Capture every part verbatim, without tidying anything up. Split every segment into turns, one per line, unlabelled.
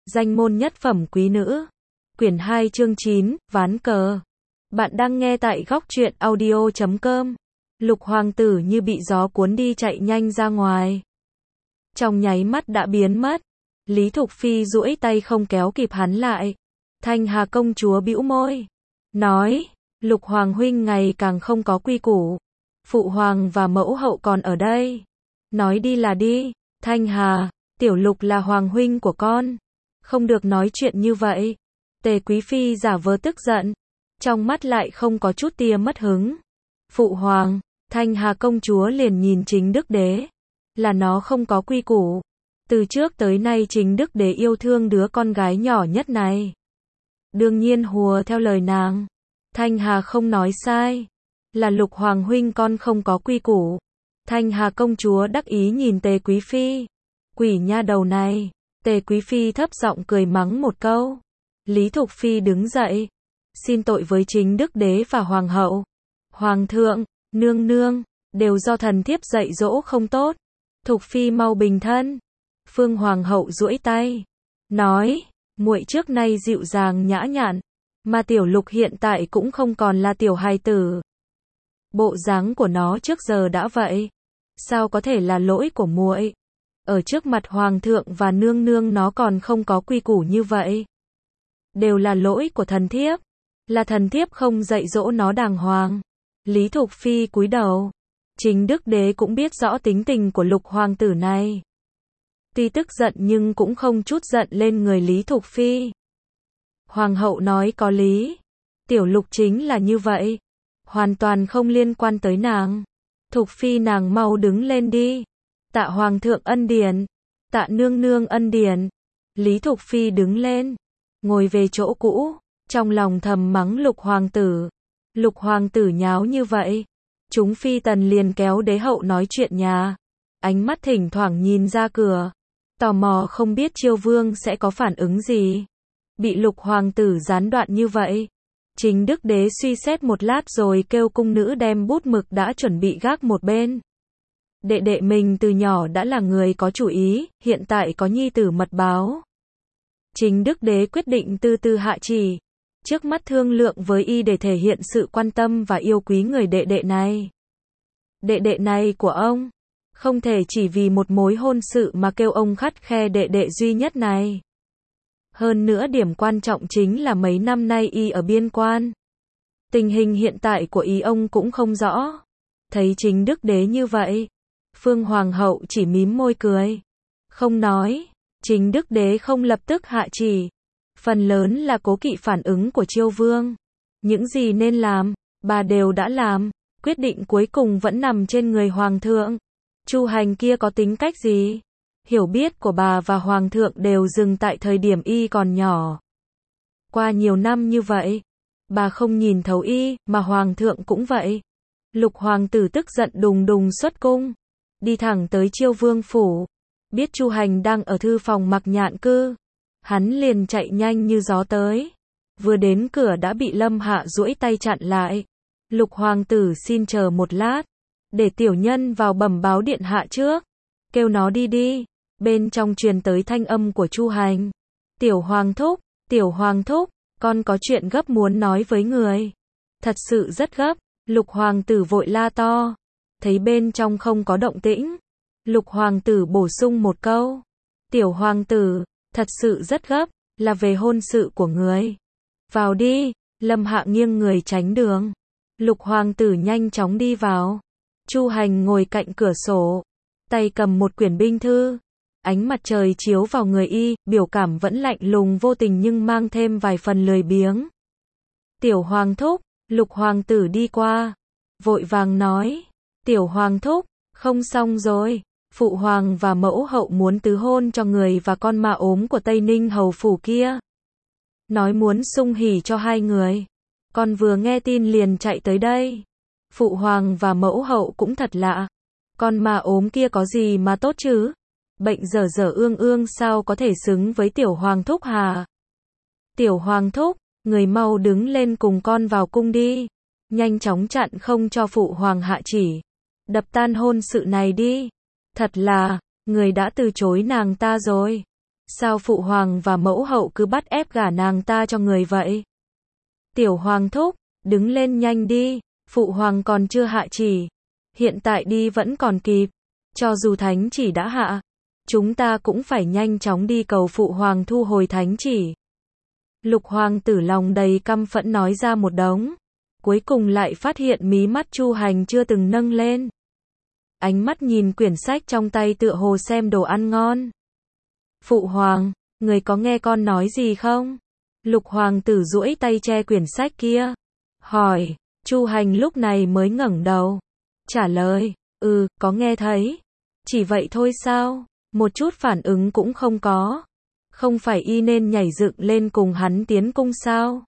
Danh môn nhất phẩm quý nữ. Quyển hai chương chín, ván cờ. Bạn đang nghe tại góc truyện audio chấm com. Lục hoàng tử như bị gió cuốn đi chạy nhanh ra ngoài. Trong nháy mắt đã biến mất. Lý Thục Phi duỗi tay không kéo kịp hắn lại. Thanh Hà công chúa bĩu môi. Nói, Lục hoàng huynh ngày càng không có quy củ. Phụ hoàng và mẫu hậu còn ở đây. Nói đi là đi. Thanh Hà, tiểu Lục là hoàng huynh của con. Không được nói chuyện như vậy. Tề Quý Phi giả vờ tức giận. Trong mắt lại không có chút tia mất hứng. Phụ hoàng, Thanh Hà công chúa liền nhìn Chính Đức Đế. Là nó không có quy củ. Từ trước tới nay Chính Đức Đế yêu thương đứa con gái nhỏ nhất này. Đương nhiên hùa theo lời nàng. Thanh Hà không nói sai. Là Lục hoàng huynh con không có quy củ. Thanh Hà công chúa đắc ý nhìn Tề Quý Phi. Quỷ nha đầu này. Tề Quý Phi thấp giọng cười mắng một câu. Lý Thục Phi đứng dậy. Xin tội với Chính Đức Đế và Hoàng hậu. Hoàng thượng, nương nương, đều do thần thiếp dạy dỗ không tốt. Thục Phi mau bình thân. Phương Hoàng hậu duỗi tay. Nói, muội trước nay dịu dàng nhã nhặn. Mà tiểu Lục hiện tại cũng không còn là tiểu hài tử. Bộ dáng của nó trước giờ đã vậy. Sao có thể là lỗi của muội? Ở trước mặt hoàng thượng và nương nương nó còn không có quy củ như vậy. Đều là lỗi của thần thiếp. Là thần thiếp không dạy dỗ nó đàng hoàng. Lý Thục Phi cúi đầu. Chính Đức Đế cũng biết rõ tính tình của Lục hoàng tử này. Tuy tức giận nhưng cũng không chút giận lên người Lý Thục Phi. Hoàng hậu nói có lý. Tiểu Lục chính là như vậy. Hoàn toàn không liên quan tới nàng. Thục Phi nàng mau đứng lên đi. Tạ hoàng thượng ân điển. Tạ nương nương ân điển. Lý Thục Phi đứng lên. Ngồi về chỗ cũ. Trong lòng thầm mắng Lục hoàng tử. Lục hoàng tử nháo như vậy. Chúng phi tần liền kéo đế hậu nói chuyện nhà. Ánh mắt thỉnh thoảng nhìn ra cửa. Tò mò không biết Chiêu Vương sẽ có phản ứng gì. Bị Lục hoàng tử gián đoạn như vậy. Chính Đức Đế suy xét một lát rồi kêu cung nữ đem bút mực đã chuẩn bị gác một bên. Đệ đệ mình từ nhỏ đã là người có chủ ý, hiện tại có nhi tử mật báo. Chính Đức Đế quyết định từ từ hạ chỉ. Trước mắt thương lượng với y để thể hiện sự quan tâm và yêu quý người đệ đệ này. Đệ đệ này của ông. Không thể chỉ vì một mối hôn sự mà kêu ông khắt khe đệ đệ duy nhất này. Hơn nữa điểm quan trọng chính là mấy năm nay y ở biên quan. Tình hình hiện tại của y ông cũng không rõ. Thấy Chính Đức Đế như vậy. Phương Hoàng hậu chỉ mím môi cười. Không nói. Chính Đức Đế không lập tức hạ chỉ. Phần lớn là cố kỵ phản ứng của Chiêu Vương. Những gì nên làm, bà đều đã làm. Quyết định cuối cùng vẫn nằm trên người Hoàng thượng. Chu Hành kia có tính cách gì? Hiểu biết của bà và Hoàng thượng đều dừng tại thời điểm y còn nhỏ. Qua nhiều năm như vậy, bà không nhìn thấu y, mà Hoàng thượng cũng vậy. Lục hoàng tử tức giận đùng đùng xuất cung. Đi thẳng tới Chiêu Vương phủ. Biết Chu Hành đang ở thư phòng Mặc Nhạn cư. Hắn liền chạy nhanh như gió tới. Vừa đến cửa đã bị Lâm Hạ duỗi tay chặn lại. Lục hoàng tử xin chờ một lát. Để tiểu nhân vào bẩm báo điện hạ trước. Kêu nó đi đi. Bên trong truyền tới thanh âm của Chu Hành. Tiểu hoàng thúc, tiểu hoàng thúc, con có chuyện gấp muốn nói với người. Thật sự rất gấp. Lục hoàng tử vội la to. Thấy bên trong không có động tĩnh. Lục hoàng tử bổ sung một câu. Tiểu hoàng tử, thật sự rất gấp, là về hôn sự của người. Vào đi. Lâm Hạ nghiêng người tránh đường. Lục hoàng tử nhanh chóng đi vào. Chu Hành ngồi cạnh cửa sổ. Tay cầm một quyển binh thư. Ánh mặt trời chiếu vào người y, biểu cảm vẫn lạnh lùng vô tình nhưng mang thêm vài phần lười biếng. Tiểu hoàng thúc, Lục hoàng tử đi qua. Vội vàng nói. Tiểu hoàng thúc, không xong rồi. Phụ hoàng và mẫu hậu muốn tứ hôn cho người và con ma ốm của Tây Ninh hầu phủ kia. Nói muốn sung hỉ cho hai người. Con vừa nghe tin liền chạy tới đây. Phụ hoàng và mẫu hậu cũng thật lạ. Con ma ốm kia có gì mà tốt chứ? Bệnh dở dở ương ương sao có thể xứng với tiểu hoàng thúc hà? Tiểu hoàng thúc, người mau đứng lên cùng con vào cung đi. Nhanh chóng chặn không cho phụ hoàng hạ chỉ. Đập tan hôn sự này đi. Thật là, người đã từ chối nàng ta rồi. Sao phụ hoàng và mẫu hậu cứ bắt ép gả nàng ta cho người vậy? Tiểu hoàng thúc, đứng lên nhanh đi, phụ hoàng còn chưa hạ chỉ. Hiện tại đi vẫn còn kịp. Cho dù thánh chỉ đã hạ, chúng ta cũng phải nhanh chóng đi cầu phụ hoàng thu hồi thánh chỉ. Lục hoàng tử lòng đầy căm phẫn nói ra một đống. Cuối cùng lại phát hiện mí mắt Chu Hành chưa từng nâng lên. Ánh mắt nhìn quyển sách trong tay tựa hồ xem đồ ăn ngon. Phụ hoàng, người có nghe con nói gì không? Lục hoàng tử duỗi tay che quyển sách kia. Hỏi, Chu Hành lúc này mới ngẩng đầu. Trả lời, ừ, có nghe thấy. Chỉ vậy thôi sao? Một chút phản ứng cũng không có. Không phải y nên nhảy dựng lên cùng hắn tiến cung sao?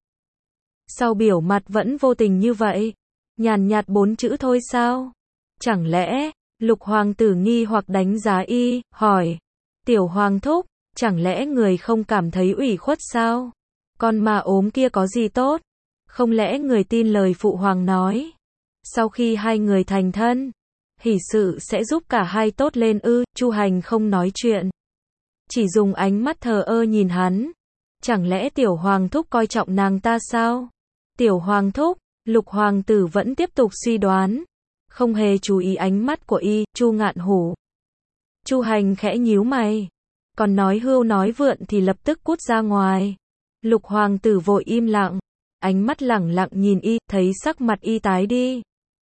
Sau biểu mặt vẫn vô tình như vậy. Nhàn nhạt bốn chữ thôi sao? Chẳng lẽ, lục hoàng tử nghi hoặc đánh giá y, hỏi. Tiểu hoàng thúc, chẳng lẽ người không cảm thấy ủy khuất sao? Con mà ốm kia có gì tốt? Không lẽ người tin lời phụ hoàng nói? Sau khi hai người thành thân, hỷ sự sẽ giúp cả hai tốt lên ư? Chu Hành không nói chuyện. Chỉ dùng ánh mắt thờ ơ nhìn hắn. Chẳng lẽ tiểu hoàng thúc coi trọng nàng ta sao? Tiểu hoàng thúc, lục hoàng tử vẫn tiếp tục suy đoán. Không hề chú ý ánh mắt của y, Chu Ngạn Hủ. Chu Hành khẽ nhíu mày. Còn nói hưu nói vượn thì lập tức cút ra ngoài. Lục hoàng tử vội im lặng. Ánh mắt lẳng lặng nhìn y, thấy sắc mặt y tái đi.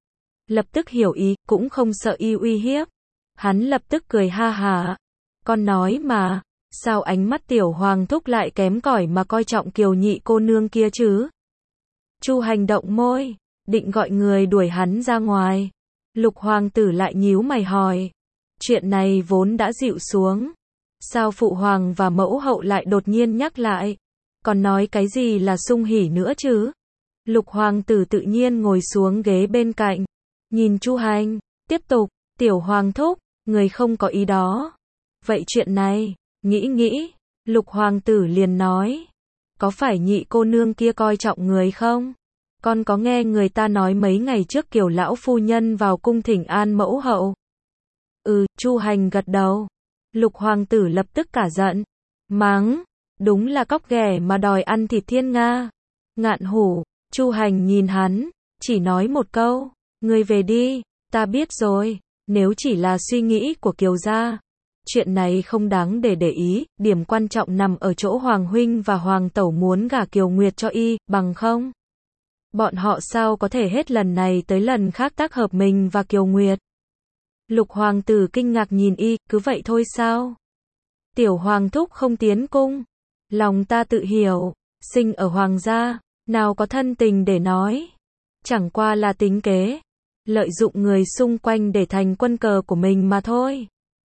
Lập tức hiểu ý, cũng không sợ y uy hiếp. Hắn lập tức cười ha hả. Con nói mà, sao ánh mắt tiểu hoàng thúc lại kém cỏi mà coi trọng kiều nhị cô nương kia chứ? Chu Hành động môi, định gọi người đuổi hắn ra ngoài. Lục hoàng tử lại nhíu mày hỏi. Chuyện này vốn đã dịu xuống. Sao phụ hoàng và mẫu hậu lại đột nhiên nhắc lại? Còn nói cái gì là sung hỉ nữa chứ? Lục hoàng tử tự nhiên ngồi xuống ghế bên cạnh. Nhìn Chu Hành, tiếp tục, tiểu hoàng thúc, người không có ý đó. Vậy chuyện này, nghĩ nghĩ, lục hoàng tử liền nói. Có phải nhị cô nương kia coi trọng người không? Con có nghe người ta nói mấy ngày trước Kiều lão phu nhân vào cung thỉnh an mẫu hậu? Ừ, Chu Hành gật đầu. Lục hoàng tử lập tức cả giận. Mắng, đúng là cóc ghẻ mà đòi ăn thịt thiên nga. Ngạn Hủ, Chu Hành nhìn hắn, chỉ nói một câu. Ngươi về đi, ta biết rồi. Nếu chỉ là suy nghĩ của Kiều gia, chuyện này không đáng để để ý. Điểm quan trọng nằm ở chỗ Hoàng huynh và Hoàng tẩu muốn gả Kiều Nguyệt cho y, bằng không? Bọn họ sao có thể hết lần này tới lần khác tác hợp mình và Kiều Nguyệt? Lục hoàng tử kinh ngạc nhìn y, cứ vậy thôi sao? Tiểu hoàng thúc không tiến cung. Lòng ta tự hiểu, sinh ở hoàng gia, nào có thân tình để nói. Chẳng qua là tính kế, lợi dụng người xung quanh để thành quân cờ của mình mà thôi.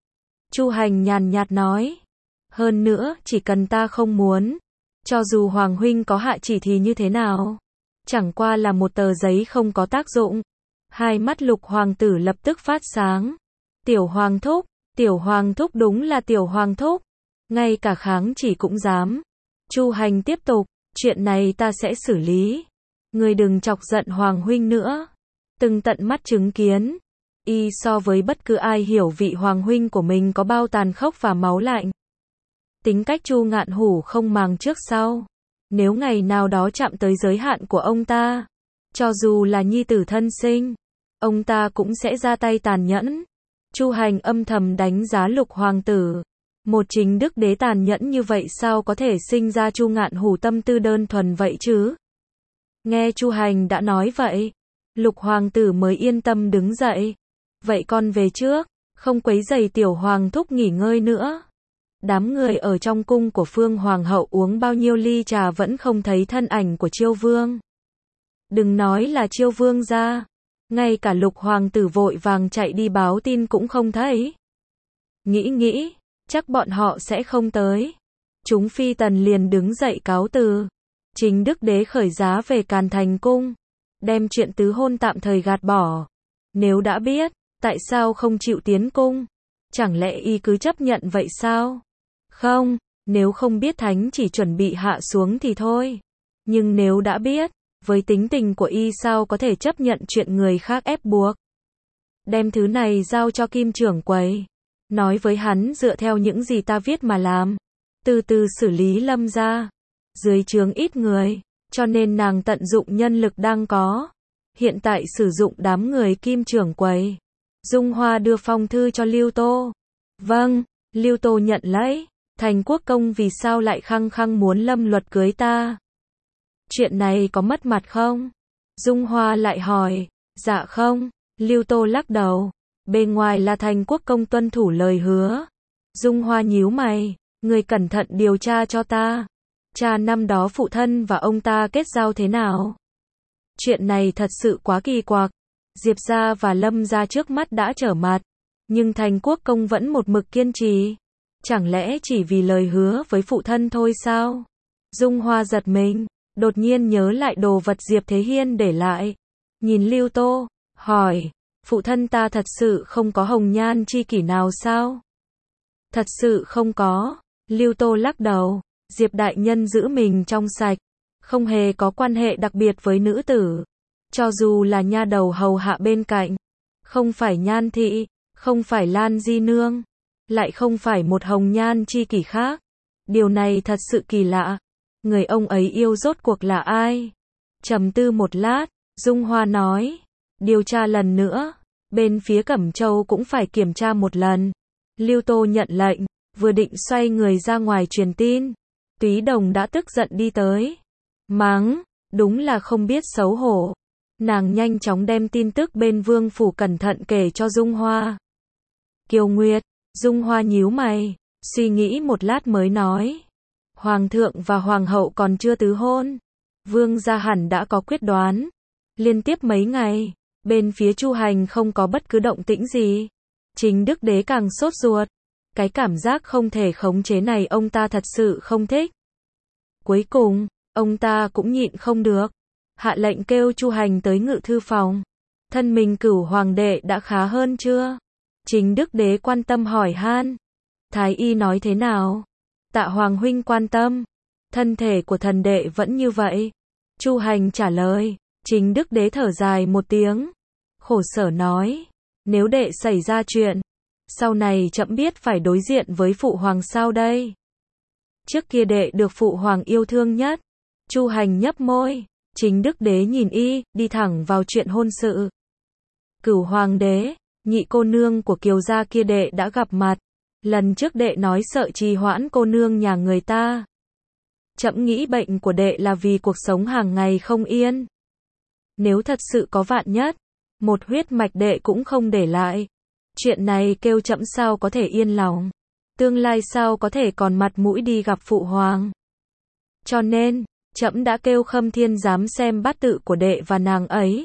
Chu Hành nhàn nhạt nói. Hơn nữa, chỉ cần ta không muốn, cho dù Hoàng huynh có hạ chỉ thì như thế nào? Chẳng qua là một tờ giấy không có tác dụng. Hai mắt lục hoàng tử lập tức phát sáng. Tiểu hoàng thúc, tiểu hoàng thúc đúng là tiểu hoàng thúc. Ngay cả kháng chỉ cũng dám. Chu Hành tiếp tục, chuyện này ta sẽ xử lý. Ngươi đừng chọc giận Hoàng huynh nữa. Từng tận mắt chứng kiến, y so với bất cứ ai hiểu vị Hoàng huynh của mình có bao tàn khốc và máu lạnh. Tính cách Chu Ngạn Hủ không màng trước sau. Nếu ngày nào đó chạm tới giới hạn của ông ta, cho dù là nhi tử thân sinh, ông ta cũng sẽ ra tay tàn nhẫn. Chu Hành âm thầm đánh giá lục hoàng tử. Một chính đức đế tàn nhẫn như vậy sao có thể sinh ra Chu Ngạn Hủ tâm tư đơn thuần vậy chứ? Nghe Chu Hành đã nói vậy, lục hoàng tử mới yên tâm đứng dậy. Vậy con về trước, không quấy rầy tiểu hoàng thúc nghỉ ngơi nữa. Đám người ở trong cung của Phương Hoàng hậu uống bao nhiêu ly trà vẫn không thấy thân ảnh của Chiêu Vương. Đừng nói là Chiêu Vương ra, ngay cả lục hoàng tử vội vàng chạy đi báo tin cũng không thấy. Nghĩ nghĩ, chắc bọn họ sẽ không tới. Chúng phi tần liền đứng dậy cáo từ. Chính đức đế khởi giá về Càn Thành cung, đem chuyện tứ hôn tạm thời gạt bỏ. Nếu đã biết, tại sao không chịu tiến cung? Chẳng lẽ y cứ chấp nhận vậy sao? Không, nếu không biết thánh chỉ chuẩn bị hạ xuống thì thôi. Nhưng nếu đã biết, với tính tình của y sao có thể chấp nhận chuyện người khác ép buộc? Đem thứ này giao cho Kim trưởng quầy. Nói với hắn dựa theo những gì ta viết mà làm. từ từ xử lý Lâm gia. Dưới trướng ít người, cho nên nàng tận dụng nhân lực đang có. Hiện tại sử dụng đám người Kim trưởng quầy. Dung Hoa đưa phong thư cho Lưu Tô. Vâng, Lưu Tô nhận lấy. Thành Quốc công vì sao lại khăng khăng muốn Lâm Luật cưới ta? Chuyện này có mất mặt không? Dung Hoa lại hỏi. Dạ không, Lưu Tô lắc đầu. Bề ngoài là Thành Quốc công tuân thủ lời hứa. Dung Hoa nhíu mày. Người cẩn thận điều tra cho ta. Cha năm đó phụ thân và ông ta kết giao thế nào? Chuyện này thật sự quá kỳ quặc. Diệp gia và Lâm gia trước mắt đã trở mặt. Nhưng Thành Quốc công vẫn một mực kiên trì. Chẳng lẽ chỉ vì lời hứa với phụ thân thôi sao? Dung Hoa giật mình. Đột nhiên nhớ lại đồ vật Diệp Thế Hiên để lại. Nhìn Lưu Tô, hỏi. Phụ thân ta thật sự không có hồng nhan chi kỷ nào sao? Thật sự không có. Lưu Tô lắc đầu. Diệp đại nhân giữ mình trong sạch. Không hề có quan hệ đặc biệt với nữ tử. Cho dù là nha đầu hầu hạ bên cạnh. Không phải Nhan thị, không phải Lan Di Nương. Lại không phải một hồng nhan chi kỷ khác. Điều này thật sự kỳ lạ. Người ông ấy yêu rốt cuộc là ai? Trầm tư một lát, Dung Hoa nói. Điều tra lần nữa. Bên phía Cẩm Châu cũng phải kiểm tra một lần. Lưu Tô nhận lệnh, vừa định xoay người ra ngoài truyền tin. Túy Đồng đã tức giận đi tới. Mắng, đúng là không biết xấu hổ. Nàng nhanh chóng đem tin tức bên vương phủ cẩn thận kể cho Dung Hoa. Kiều Nguyệt, Dung Hoa nhíu mày, suy nghĩ một lát mới nói. Hoàng thượng và hoàng hậu còn chưa tứ hôn. Vương gia hẳn đã có quyết đoán. Liên tiếp mấy ngày, bên phía Chu Hành không có bất cứ động tĩnh gì. Chính Đức Đế càng sốt ruột. Cái cảm giác không thể khống chế này ông ta thật sự không thích. Cuối cùng, ông ta cũng nhịn không được. Hạ lệnh kêu Chu Hành tới ngự thư phòng. Thân mình Cửu hoàng đệ đã khá hơn chưa? Chính Đức Đế quan tâm hỏi han. Thái y nói thế nào? Tạ hoàng huynh quan tâm. Thân thể của thần đệ vẫn như vậy. Chu Hành trả lời. Chính Đức Đế thở dài một tiếng. Khổ sở nói. Nếu đệ xảy ra chuyện, sau này chậm biết phải đối diện với phụ hoàng sao đây? Trước kia đệ được phụ hoàng yêu thương nhất. Chu Hành nhấp môi. Chính Đức Đế nhìn y, đi thẳng vào chuyện hôn sự. Cửu hoàng đế, nhị cô nương của Kiều gia kia đệ đã gặp mặt. Lần trước đệ nói sợ trì hoãn cô nương nhà người ta. Trẫm nghĩ bệnh của đệ là vì cuộc sống hàng ngày không yên. Nếu thật sự có vạn nhất, một huyết mạch đệ cũng không để lại. Chuyện này kêu trẫm sao có thể yên lòng. Tương lai sao có thể còn mặt mũi đi gặp phụ hoàng. Cho nên, trẫm đã kêu Khâm Thiên giám xem bát tự của đệ và nàng ấy.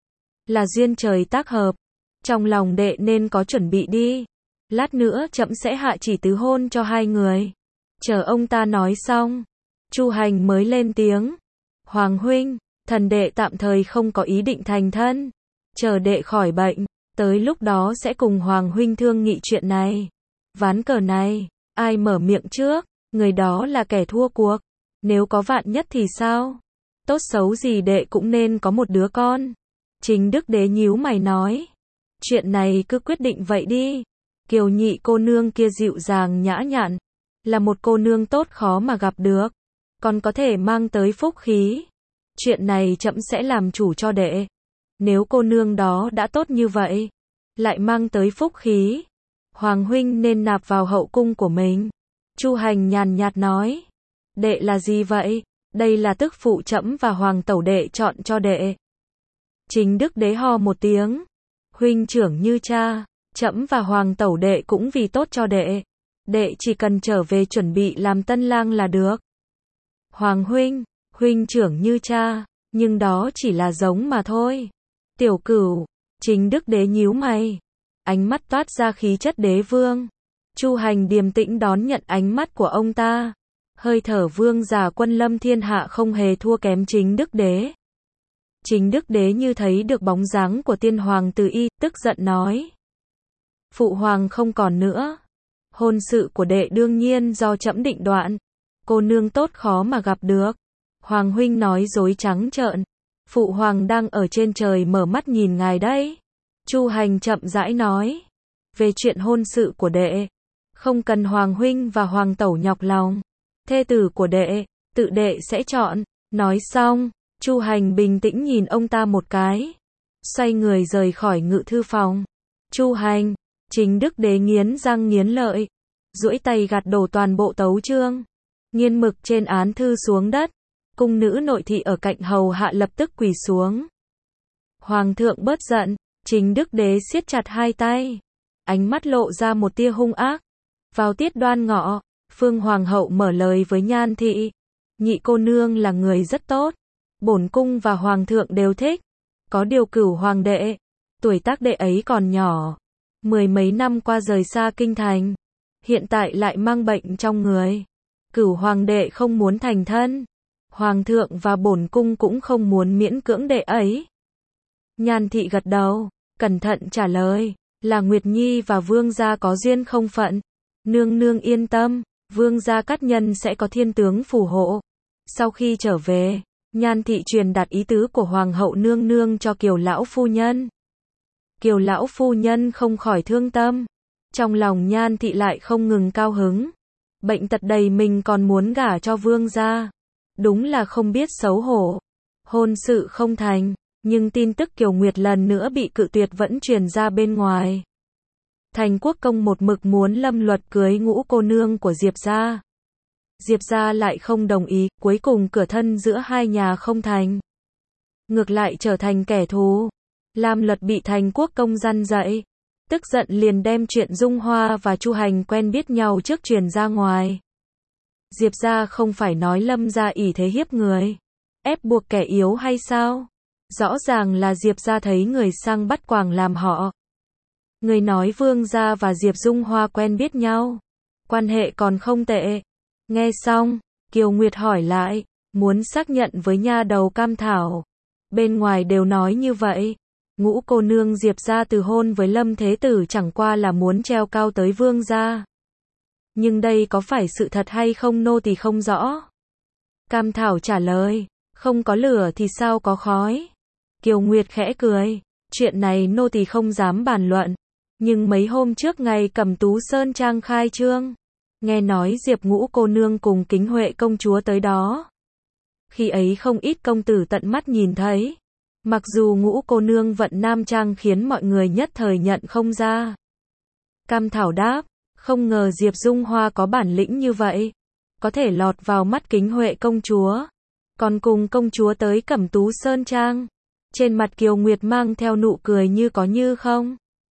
Là duyên trời tác hợp. Trong lòng đệ nên có chuẩn bị đi. Lát nữa trẫm sẽ hạ chỉ tứ hôn cho hai người. Chờ ông ta nói xong, Chu Hành mới lên tiếng. Hoàng huynh, thần đệ tạm thời không có ý định thành thân. Chờ đệ khỏi bệnh, tới lúc đó sẽ cùng Hoàng huynh thương nghị chuyện này. Ván cờ này, ai mở miệng trước, người đó là kẻ thua cuộc. Nếu có vạn nhất thì sao? Tốt xấu gì đệ cũng nên có một đứa con. Chính Đức Đế nhíu mày nói. Chuyện này cứ quyết định vậy đi. Kiều nhị cô nương kia dịu dàng nhã nhặn. Là một cô nương tốt khó mà gặp được. Còn có thể mang tới phúc khí. Chuyện này trẫm sẽ làm chủ cho đệ. Nếu cô nương đó đã tốt như vậy, lại mang tới phúc khí, Hoàng huynh nên nạp vào hậu cung của mình. Chu Hành nhàn nhạt nói. Đệ là gì vậy? Đây là tức phụ trẫm và hoàng tẩu đệ chọn cho đệ. Chính Đức Đế ho một tiếng. Huynh trưởng như cha, trẫm và hoàng tẩu đệ cũng vì tốt cho đệ. Đệ chỉ cần trở về chuẩn bị làm tân lang là được. Hoàng huynh, huynh trưởng như cha, nhưng đó chỉ là giống mà thôi. Tiểu Cửu, Chính Đức Đế nhíu mày, ánh mắt toát ra khí chất đế vương. Chu Hành điềm tĩnh đón nhận ánh mắt của ông ta. Hơi thở vương giả quân lâm thiên hạ không hề thua kém Chính Đức Đế. Chính Đức Đế như thấy được bóng dáng của tiên hoàng từ y, tức giận nói. Phụ hoàng không còn nữa. Hôn sự của đệ đương nhiên do trẫm định đoạt. Cô nương tốt khó mà gặp được. Hoàng huynh nói dối trắng trợn. Phụ hoàng đang ở trên trời mở mắt nhìn ngài đấy. Chu Hành chậm rãi nói. Về chuyện hôn sự của đệ, Không cần hoàng huynh và hoàng tẩu nhọc lòng. Thê tử của đệ, tự đệ sẽ chọn. Nói xong, Chu Hành bình tĩnh nhìn ông ta một cái. Xoay người rời khỏi ngự thư phòng. Chu Hành, Chính Đức Đế nghiến răng nghiến lợi. Duỗi tay gạt đổ toàn bộ tấu chương. Nghiên mực trên án thư xuống đất. Cung nữ nội thị ở cạnh hầu hạ lập tức quỳ xuống. Hoàng thượng bớt giận. Chính Đức Đế siết chặt hai tay. Ánh mắt lộ ra một tia hung ác. Vào tiết Đoan Ngọ, Phương Hoàng hậu mở lời với Nhan thị. Nhị cô nương là người rất tốt. Bổn cung và Hoàng thượng đều thích. Có điều Cửu Hoàng đệ, tuổi tác đệ ấy còn nhỏ. Mười mấy năm qua rời xa kinh thành. Hiện tại lại mang bệnh trong người. Cửu Hoàng đệ không muốn thành thân. Hoàng thượng và bổn cung cũng không muốn miễn cưỡng đệ ấy. Nhan thị gật đầu, cẩn thận trả lời. Là Nguyệt Nhi và Vương gia có duyên không phận. Nương nương yên tâm, Vương gia Cát Nhân sẽ có thiên tướng phù hộ. Sau khi trở về, Nhan thị truyền đạt ý tứ của Hoàng hậu nương nương cho Kiều lão phu nhân. Kiều lão phu nhân không khỏi thương tâm. Trong lòng Nhan thị lại không ngừng cao hứng. Bệnh tật đầy mình còn muốn gả cho Vương gia. Đúng là không biết xấu hổ. Hôn sự không thành, nhưng tin tức Kiều Nguyệt lần nữa bị cự tuyệt vẫn truyền ra bên ngoài. Thành Quốc công một mực muốn Lâm Luật cưới ngũ cô nương của Diệp gia. Diệp gia lại không đồng ý, cuối cùng cửa thân giữa hai nhà không thành. Ngược lại trở thành kẻ thù. Lam Luật bị Thành Quốc công răn dạy. Tức giận liền đem chuyện Dung Hoa và Chu Hành quen biết nhau trước truyền ra ngoài. Diệp gia không phải nói Lâm gia ỷ thế hiếp người, ép buộc kẻ yếu hay sao? Rõ ràng là Diệp gia thấy người sang bắt quàng làm họ. Người nói Vương gia và Diệp Dung Hoa quen biết nhau, quan hệ còn không tệ. Nghe xong, Kiều Nguyệt hỏi lại, muốn xác nhận với nha đầu Cam Thảo. Bên ngoài đều nói như vậy. Ngũ cô nương Diệp gia từ hôn với Lâm Thế Tử chẳng qua là muốn treo cao tới Vương gia. Nhưng đây có phải sự thật hay không nô tỳ không rõ. Cam Thảo trả lời, không có lửa thì sao có khói. Kiều Nguyệt khẽ cười, chuyện này nô tỳ không dám bàn luận. Nhưng mấy hôm trước ngày Cẩm Tú Sơn Trang khai trương, nghe nói Diệp ngũ cô nương cùng Kính Huệ công chúa tới đó. Khi ấy không ít công tử tận mắt nhìn thấy. Mặc dù ngũ cô nương vận nam trang khiến mọi người nhất thời nhận không ra. Cam Thảo đáp, không ngờ Diệp Dung Hoa có bản lĩnh như vậy. Có thể lọt vào mắt Kính Huệ công chúa. Còn cùng công chúa tới Cẩm Tú Sơn Trang. Trên mặt Kiều Nguyệt mang theo nụ cười như có như không.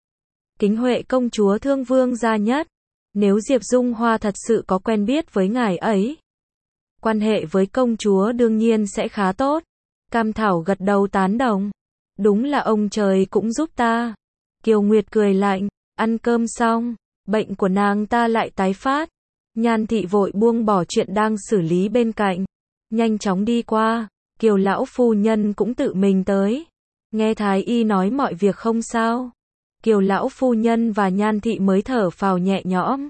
Kính Huệ công chúa thương Vương gia nhất. Nếu Diệp Dung Hoa thật sự có quen biết với ngài ấy, quan hệ với công chúa đương nhiên sẽ khá tốt. Cam Thảo gật đầu tán đồng. Đúng là ông trời cũng giúp ta. Kiều Nguyệt cười lạnh, ăn cơm xong, bệnh của nàng ta lại tái phát. Nhan thị vội buông bỏ chuyện đang xử lý bên cạnh. Nhanh chóng đi qua, Kiều lão phu nhân cũng tự mình tới. Nghe Thái y nói mọi việc không sao. Kiều lão phu nhân và Nhan thị mới thở phào nhẹ nhõm.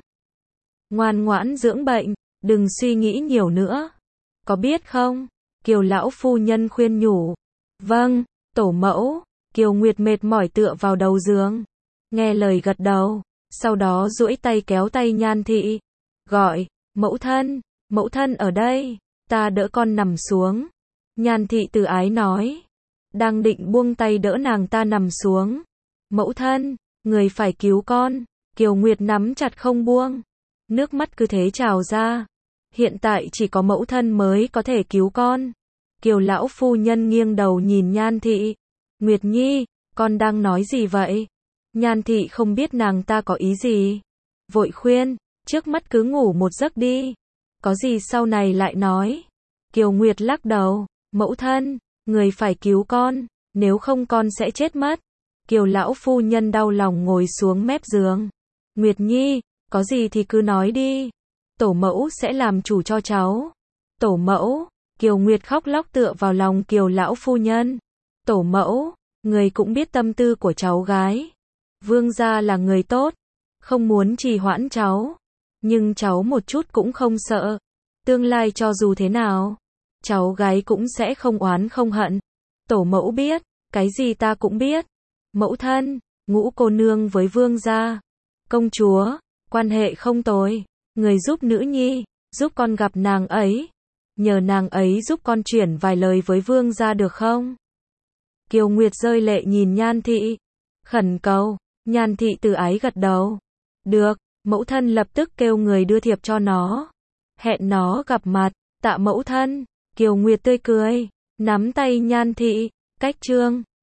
Ngoan ngoãn dưỡng bệnh, đừng suy nghĩ nhiều nữa. Có biết không? Kiều lão phu nhân khuyên nhủ. Vâng, tổ mẫu. Kiều Nguyệt mệt mỏi tựa vào đầu giường. Nghe lời gật đầu. Sau đó duỗi tay kéo tay Nhan thị. Gọi, mẫu thân, mẫu thân ở đây. Ta đỡ con nằm xuống. Nhan thị từ ái nói. Đang định buông tay đỡ nàng ta nằm xuống. Mẫu thân, người phải cứu con. Kiều Nguyệt nắm chặt không buông. Nước mắt cứ thế trào ra. Hiện tại chỉ có mẫu thân mới có thể cứu con. Kiều lão phu nhân nghiêng đầu nhìn Nhan thị. Nguyệt Nhi, con đang nói gì vậy? Nhan thị không biết nàng ta có ý gì. Vội khuyên, trước mắt cứ ngủ một giấc đi. Có gì sau này lại nói. Kiều Nguyệt lắc đầu. Mẫu thân, người phải cứu con. Nếu không con sẽ chết mất. Kiều lão phu nhân đau lòng ngồi xuống mép giường. Nguyệt Nhi, có gì thì cứ nói đi. Tổ mẫu sẽ làm chủ cho cháu. Tổ mẫu, Kiều Nguyệt khóc lóc tựa vào lòng Kiều lão phu nhân. Tổ mẫu, người cũng biết tâm tư của cháu gái. Vương gia là người tốt, không muốn trì hoãn cháu. Nhưng cháu một chút cũng không sợ. Tương lai cho dù thế nào, cháu gái cũng sẽ không oán không hận. Tổ mẫu biết, cái gì ta cũng biết. Mẫu thân, ngũ cô nương với vương gia, công chúa, Quan hệ không tồi. Người giúp nữ nhi, giúp con gặp nàng ấy. Nhờ nàng ấy giúp con chuyển vài lời với vương gia được không? Kiều Nguyệt rơi lệ nhìn Nhan thị. Khẩn cầu. Nhan thị từ ái gật đầu. Được, mẫu thân lập tức kêu người đưa thiệp cho nó. Hẹn nó gặp mặt. Tạ mẫu thân. Kiều Nguyệt tươi cười. Nắm tay Nhan thị. Cách chương.